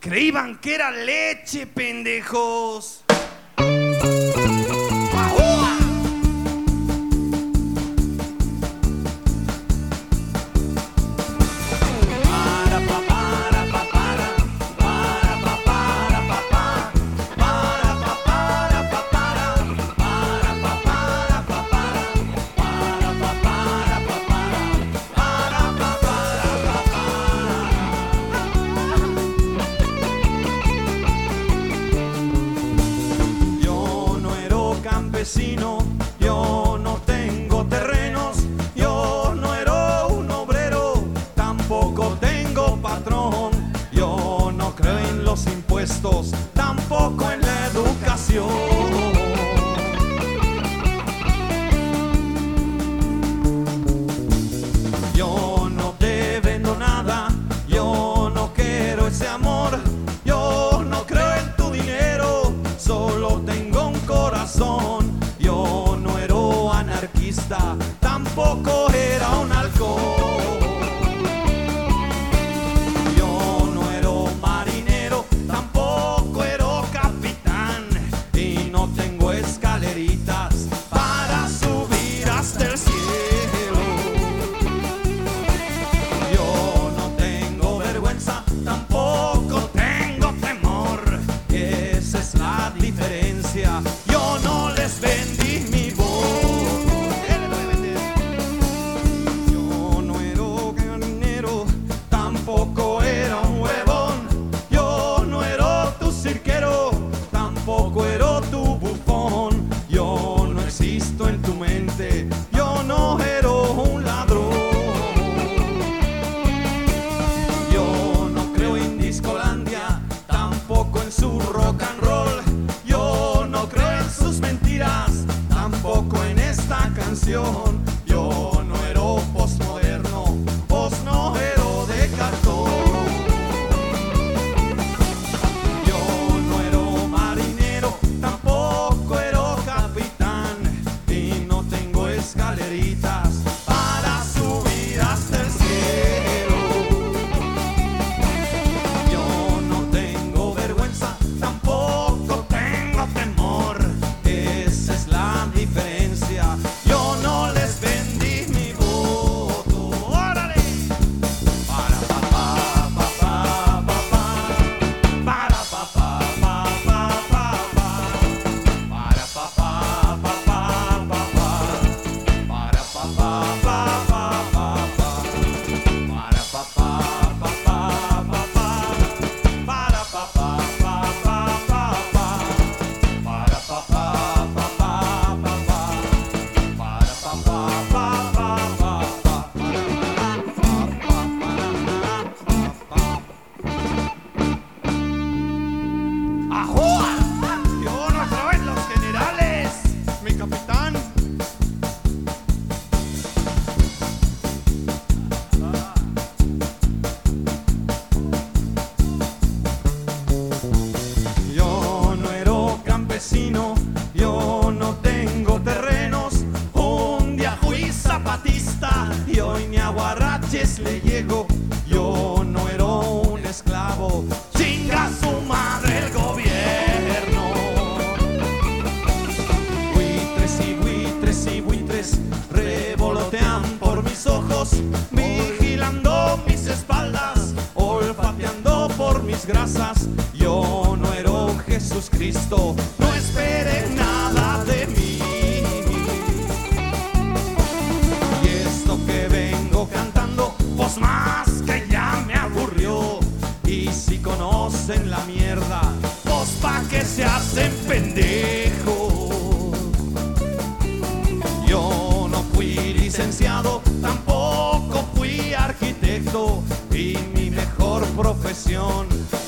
Creíban que era leche, pendejos. Yo no tengo terrenos, yo no era un obrero, tampoco tengo patrón. Yo no creo en los impuestos, tampoco en la educación. Yo no te vendo nada, yo no quiero ese amor, yo no creo en tu dinero, solo tengo un corazón. Yo no era anarquista, tampoco era un halcón. Yo no era marinero, tampoco era capitán, y no tengo escaleritas para subir hasta el cielo. Yo no tengo vergüenza, tampoco tengo temor, esa es la diferencia. Yo no les vendí mi voz. Yo no era caminero, tampoco era un huevón. Yo no era tu cirquero, tampoco era tu bufón. Yo no existo en tu mente, yo no era un ladrón. Yo no creo en Discolandia, tampoco en su rock and roll. Yo no creo en sus mentiras, tampoco en esta canción. Yo no era postmoderno, vos no era de cartón. Yo no era marinero, tampoco era capitán, y no tengo escaleritas para subir hasta el cielo. Yo no tengo vergüenza, tampoco tengo temor, esa es la diferencia. Yo no les vendí mi voto. ¡Órale! Para pa pa pa pa pa pa. Para pa pa pa pa pa pa. Para pa pa pa pa pa pa. Para pa pa pa pa pa pa. Para pa pa pa pa pa pa. Para pa pa pa pa pa pa. Para pa pa pa pa pa pa. Para pa pa pa pa pa. ¡Ajúa! Yo no creo en los generales, mi capitán. Yo no era campesino, yo no tengo terrenos. Un día fui zapatista y hoy ni a Guaraches le llego. Yo no era un esclavo, chinga su madre el gobierno. Buitres y buitres revolotean por mis ojos, vigilando mis espaldas, olfateando por mis grasas. Yo no era Jesucristo, no esperen nada de mí. Y esto que vengo cantando, pues más que ya me aburrió. Y si conocen la mierda, pues pa' que se hacen pendejos. Yo no fui licenciado, tampoco fui arquitecto, y mi mejor profesión